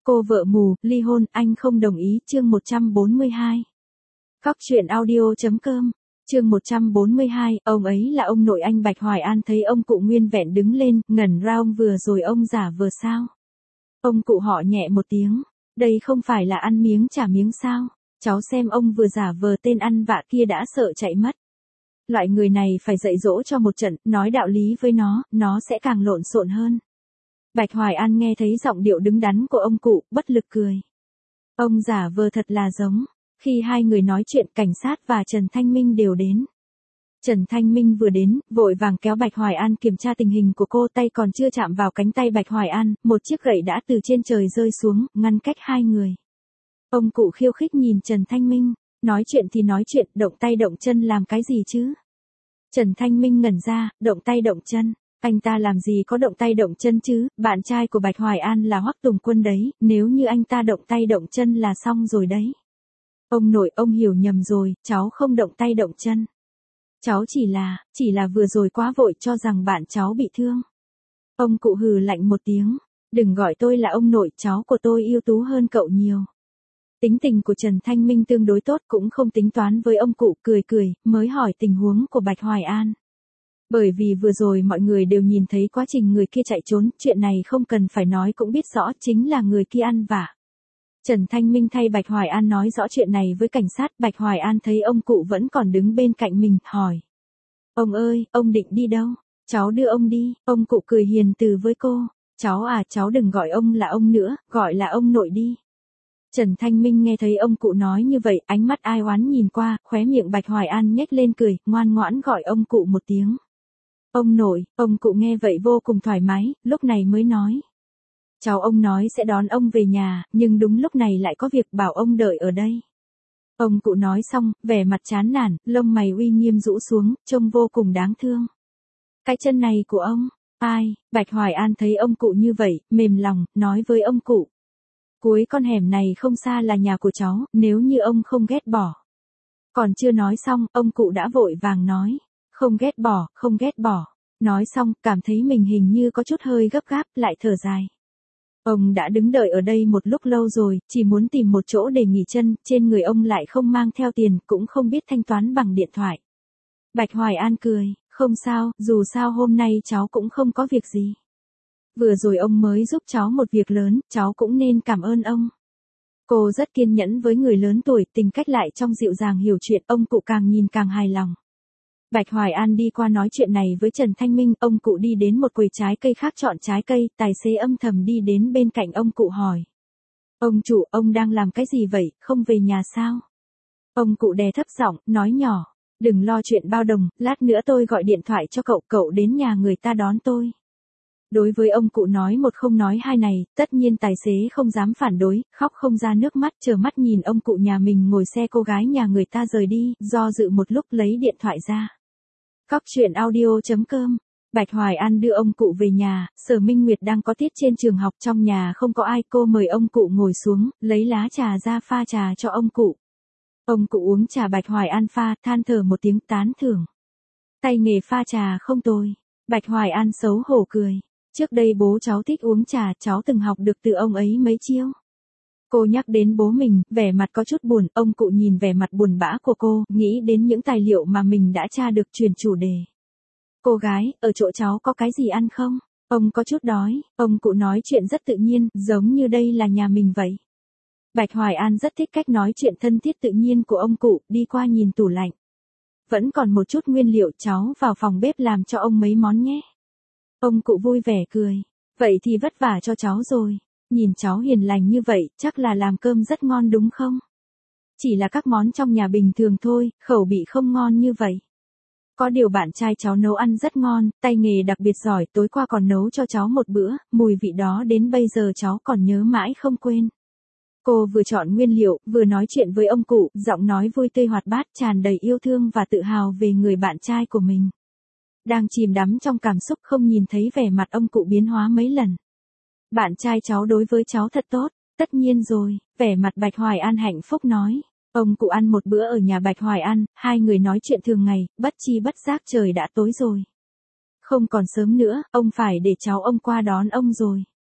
Cô vợ mù, ly hôn, anh không đồng ý, chương 142. Cóc truyện audio.com, chương 142, ông ấy là ông nội anh. Bạch Hoài An thấy ông cụ nguyên vẹn đứng lên, ngẩn ra. Ông vừa rồi ông giả vờ sao? Ông cụ họ nhẹ một tiếng, đây không phải là ăn miếng trả miếng sao? Cháu xem ông vừa giả vờ tên ăn vạ kia đã sợ chạy mất. Loại người này phải dạy dỗ cho một trận, nói đạo lý với nó sẽ càng lộn xộn hơn. Bạch Hoài An nghe thấy giọng điệu đứng đắn của ông cụ, bất lực cười. Ông giả vờ thật là giống. Khi hai người nói chuyện, cảnh sát và Trần Thanh Minh đều đến. Trần Thanh Minh vừa đến, vội vàng kéo Bạch Hoài An kiểm tra tình hình của cô, tay còn chưa chạm vào cánh tay Bạch Hoài An, một chiếc gậy đã từ trên trời rơi xuống, ngăn cách hai người. Ông cụ khiêu khích nhìn Trần Thanh Minh, nói chuyện thì nói chuyện, động tay động chân làm cái gì chứ? Trần Thanh Minh ngẩn ra, động tay động chân. Anh ta làm gì có động tay động chân chứ, bạn trai của Bạch Hoài An là Hoắc Tùng Quân đấy, nếu như anh ta động tay động chân là xong rồi đấy. Ông nội, ông hiểu nhầm rồi, cháu không động tay động chân. Cháu chỉ là vừa rồi quá vội cho rằng bạn cháu bị thương. Ông cụ hừ lạnh một tiếng, đừng gọi tôi là ông nội, cháu của tôi ưu tú hơn cậu nhiều. Tính tình của Trần Thanh Minh tương đối tốt, cũng không tính toán với ông cụ, cười mới hỏi tình huống của Bạch Hoài An. Bởi vì vừa rồi mọi người đều nhìn thấy quá trình người kia chạy trốn, chuyện này không cần phải nói cũng biết rõ, chính là người kia ăn vạ. Trần Thanh Minh thay Bạch Hoài An nói rõ chuyện này với cảnh sát. Bạch Hoài An thấy ông cụ vẫn còn đứng bên cạnh mình, hỏi. Ông ơi, ông định đi đâu? Cháu đưa ông đi. Ông cụ cười hiền từ với cô. Cháu đừng gọi ông là ông nữa, gọi là ông nội đi. Trần Thanh Minh nghe thấy ông cụ nói như vậy, ánh mắt ai oán nhìn qua, khóe miệng Bạch Hoài An nhếch lên cười, ngoan ngoãn gọi ông cụ một tiếng. Ông nội. Ông cụ nghe vậy vô cùng thoải mái, lúc này mới nói. Cháu ông nói sẽ đón ông về nhà, nhưng đúng lúc này lại có việc, bảo ông đợi ở đây. Ông cụ nói xong, vẻ mặt chán nản, lông mày uy nghiêm rũ xuống, trông vô cùng đáng thương. Cái chân này của ông, ai? Bạch Hoài An thấy ông cụ như vậy, mềm lòng, nói với ông cụ. Cuối con hẻm này không xa là nhà của cháu, nếu như ông không ghét bỏ. Còn chưa nói xong, ông cụ đã vội vàng nói. Không ghét bỏ. Nói xong, cảm thấy mình hình như có chút hơi gấp gáp, lại thở dài. Ông đã đứng đợi ở đây một lúc lâu rồi, chỉ muốn tìm một chỗ để nghỉ chân, trên người ông lại không mang theo tiền, cũng không biết thanh toán bằng điện thoại. Bạch Hoài An cười, không sao, dù sao hôm nay cháu cũng không có việc gì. Vừa rồi ông mới giúp cháu một việc lớn, cháu cũng nên cảm ơn ông. Cô rất kiên nhẫn với người lớn tuổi, tính cách lại trong dịu dàng hiểu chuyện, ông cụ càng nhìn càng hài lòng. Bạch Hoài An đi qua nói chuyện này với Trần Thanh Minh, ông cụ đi đến một quầy trái cây khác chọn trái cây, tài xế âm thầm đi đến bên cạnh ông cụ hỏi. Ông chủ, ông đang làm cái gì vậy, không về nhà sao? Ông cụ đè thấp giọng, nói nhỏ, đừng lo chuyện bao đồng, lát nữa tôi gọi điện thoại cho cậu đến nhà người ta đón tôi. Đối với ông cụ nói một không nói hai này, tất nhiên tài xế không dám phản đối, khóc không ra nước mắt, chờ mắt nhìn ông cụ nhà mình ngồi xe cô gái nhà người ta rời đi, do dự một lúc lấy điện thoại ra. Cóc truyện audio.com. Bạch Hoài An đưa ông cụ về nhà, Sở Minh Nguyệt đang có tiết trên trường học, trong nhà không có ai, cô mời ông cụ ngồi xuống, lấy lá trà ra pha trà cho ông cụ. Ông cụ uống trà Bạch Hoài An pha, than thở một tiếng tán thưởng. Tay nghề pha trà không tồi. Bạch Hoài An xấu hổ cười. Trước đây bố cháu thích uống trà, cháu từng học được từ ông ấy mấy chiêu. Cô nhắc đến bố mình, vẻ mặt có chút buồn, ông cụ nhìn vẻ mặt buồn bã của cô, nghĩ đến những tài liệu mà mình đã tra được, chuyển chủ đề. Cô gái, ở chỗ cháu có cái gì ăn không? Ông có chút đói, ông cụ nói chuyện rất tự nhiên, giống như đây là nhà mình vậy. Bạch Hoài An rất thích cách nói chuyện thân thiết tự nhiên của ông cụ, đi qua nhìn tủ lạnh. Vẫn còn một chút nguyên liệu, cháu vào phòng bếp làm cho ông mấy món nhé. Ông cụ vui vẻ cười, vậy thì vất vả cho cháu rồi. Nhìn cháu hiền lành như vậy, chắc là làm cơm rất ngon đúng không? Chỉ là các món trong nhà bình thường thôi, khẩu vị không ngon như vậy. Có điều bạn trai cháu nấu ăn rất ngon, tay nghề đặc biệt giỏi, tối qua còn nấu cho cháu một bữa, mùi vị đó đến bây giờ cháu còn nhớ mãi không quên. Cô vừa chọn nguyên liệu, vừa nói chuyện với ông cụ, giọng nói vui tươi hoạt bát, tràn đầy yêu thương và tự hào về người bạn trai của mình. Đang chìm đắm trong cảm xúc không nhìn thấy vẻ mặt ông cụ biến hóa mấy lần. Bạn trai cháu đối với cháu thật tốt, tất nhiên rồi, vẻ mặt Bạch Hoài An hạnh phúc nói. Ông cụ ăn một bữa ở nhà Bạch Hoài An, hai người nói chuyện thường ngày, bất chi bất giác trời đã tối rồi. Không còn sớm nữa, ông phải để cháu ông qua đón ông rồi.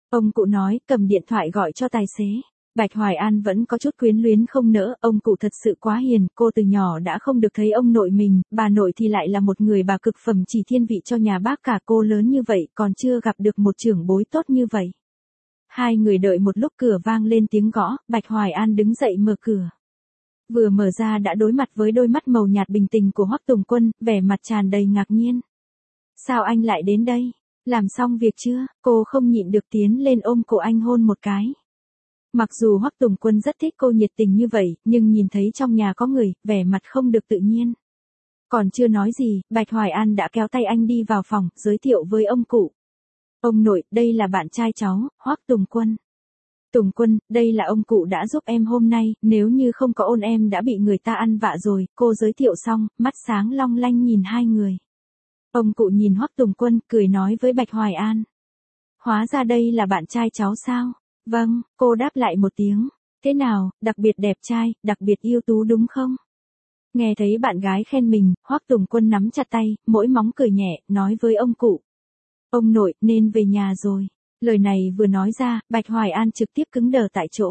Ông cụ nói, cầm điện thoại gọi cho tài xế. Bạch Hoài An vẫn có chút quyến luyến không nỡ, ông cụ thật sự quá hiền, cô từ nhỏ đã không được thấy ông nội mình, bà nội thì lại là một người bà cực phẩm chỉ thiên vị cho nhà bác cả, cô lớn như vậy còn chưa gặp được một trưởng bối tốt như vậy. Hai người đợi một lúc cửa vang lên tiếng gõ, Bạch Hoài An đứng dậy mở cửa. Vừa mở ra đã đối mặt với đôi mắt màu nhạt bình tĩnh của Hoắc Tùng Quân, vẻ mặt tràn đầy ngạc nhiên. Sao anh lại đến đây? Làm xong việc chưa? Cô không nhịn được tiến lên ôm cổ anh hôn một cái. Mặc dù Hoắc Tùng Quân rất thích cô nhiệt tình như vậy, nhưng nhìn thấy trong nhà có người, vẻ mặt không được tự nhiên. Còn chưa nói gì, Bạch Hoài An đã kéo tay anh đi vào phòng, giới thiệu với ông cụ. Ông nội, đây là bạn trai cháu, Hoắc Tùng Quân. Tùng Quân, đây là ông cụ đã giúp em hôm nay, nếu như không có ôn em đã bị người ta ăn vạ rồi, cô giới thiệu xong, mắt sáng long lanh nhìn hai người. Ông cụ nhìn Hoắc Tùng Quân, cười nói với Bạch Hoài An. Hóa ra đây là bạn trai cháu sao? Vâng, cô đáp lại một tiếng. Thế nào, đặc biệt đẹp trai, đặc biệt ưu tú đúng không? Nghe thấy bạn gái khen mình, Hoắc Tùng Quân nắm chặt tay, mỗi móng cười nhẹ, nói với ông cụ. Ông nội, nên về nhà rồi. Lời này vừa nói ra, Bạch Hoài An trực tiếp cứng đờ tại chỗ.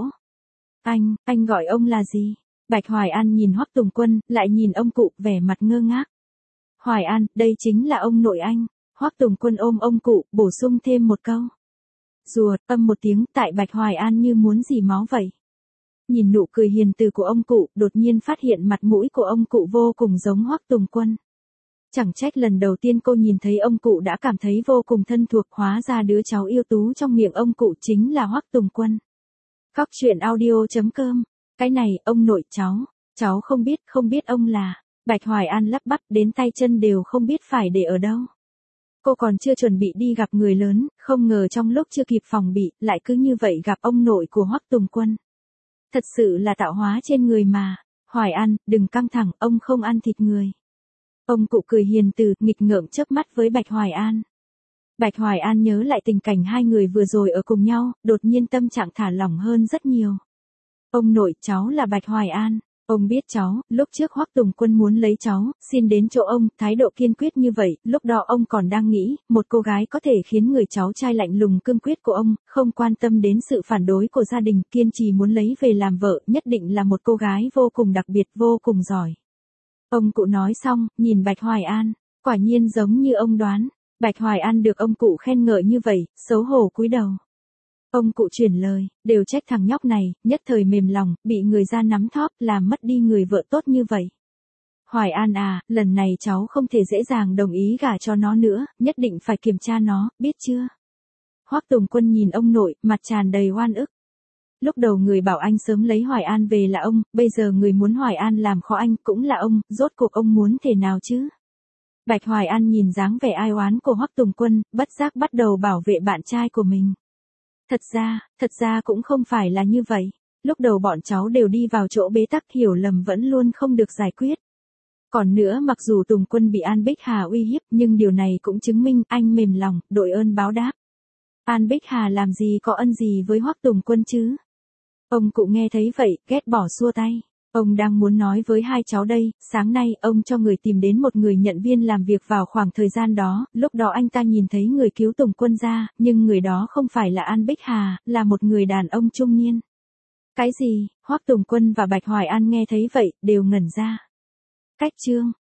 Anh gọi ông là gì? Bạch Hoài An nhìn Hoắc Tùng Quân, lại nhìn ông cụ, vẻ mặt ngơ ngác. Hoài An, đây chính là ông nội anh. Hoắc Tùng Quân ôm ông cụ, bổ sung thêm một câu. Rùa, âm một tiếng, tại Bạch Hoài An như muốn dì máu vậy. Nhìn nụ cười hiền từ của ông cụ, đột nhiên phát hiện mặt mũi của ông cụ vô cùng giống Hoắc Tùng Quân. Chẳng trách lần đầu tiên cô nhìn thấy ông cụ đã cảm thấy vô cùng thân thuộc, hóa ra đứa cháu yêu tú trong miệng ông cụ chính là Hoắc Tùng Quân. Cóc truyện audio.com. Cái này, ông nội cháu không biết ông là. Bạch Hoài An lắp bắp đến tay chân đều không biết phải để ở đâu. Cô còn chưa chuẩn bị đi gặp người lớn, không ngờ trong lúc chưa kịp phòng bị, lại cứ như vậy gặp ông nội của Hoắc Tùng Quân. Thật sự là tạo hóa trên người mà. Hoài An, đừng căng thẳng, ông không ăn thịt người. Ông cụ cười hiền từ, nghịch ngợm chớp mắt với Bạch Hoài An. Bạch Hoài An nhớ lại tình cảnh hai người vừa rồi ở cùng nhau, đột nhiên tâm trạng thả lỏng hơn rất nhiều. Ông nội, cháu là Bạch Hoài An. Ông biết cháu, lúc trước Hoắc Tùng Quân muốn lấy cháu, xin đến chỗ ông, thái độ kiên quyết như vậy, lúc đó ông còn đang nghĩ, một cô gái có thể khiến người cháu trai lạnh lùng cương quyết của ông, không quan tâm đến sự phản đối của gia đình, kiên trì muốn lấy về làm vợ, nhất định là một cô gái vô cùng đặc biệt, vô cùng giỏi. Ông cụ nói xong, nhìn Bạch Hoài An, quả nhiên giống như ông đoán. Bạch Hoài An được ông cụ khen ngợi như vậy, xấu hổ cúi đầu. Ông cụ chuyển lời, đều trách thằng nhóc này, nhất thời mềm lòng, bị người ra nắm thóp, làm mất đi người vợ tốt như vậy. Hoài An à, lần này cháu không thể dễ dàng đồng ý gả cho nó nữa, nhất định phải kiểm tra nó, biết chưa? Hoắc Tùng Quân nhìn ông nội, mặt tràn đầy oan ức. Lúc đầu người bảo anh sớm lấy Hoài An về là ông, bây giờ người muốn Hoài An làm khó anh cũng là ông, rốt cuộc ông muốn thế nào chứ? Bạch Hoài An nhìn dáng vẻ ai oán của Hoắc Tùng Quân, bất giác bắt đầu bảo vệ bạn trai của mình. Thật ra cũng không phải là như vậy. Lúc đầu bọn cháu đều đi vào chỗ bế tắc, hiểu lầm vẫn luôn không được giải quyết. Còn nữa, mặc dù Tùng Quân bị An Bích Hà uy hiếp, nhưng điều này cũng chứng minh anh mềm lòng, đội ơn báo đáp. An Bích Hà làm gì có ân gì với Hoắc Tùng Quân chứ? Ông cụ nghe thấy vậy, ghét bỏ xua tay. Ông đang muốn nói với hai cháu đây, sáng nay ông cho người tìm đến một người nhận viên làm việc vào khoảng thời gian đó, lúc đó anh ta nhìn thấy người cứu Tùng Quân ra, nhưng người đó không phải là An Bích Hà, là một người đàn ông trung niên. Cái gì? Hoắc Tùng Quân và Bạch Hoài An nghe thấy vậy, đều ngẩn ra. Cách chương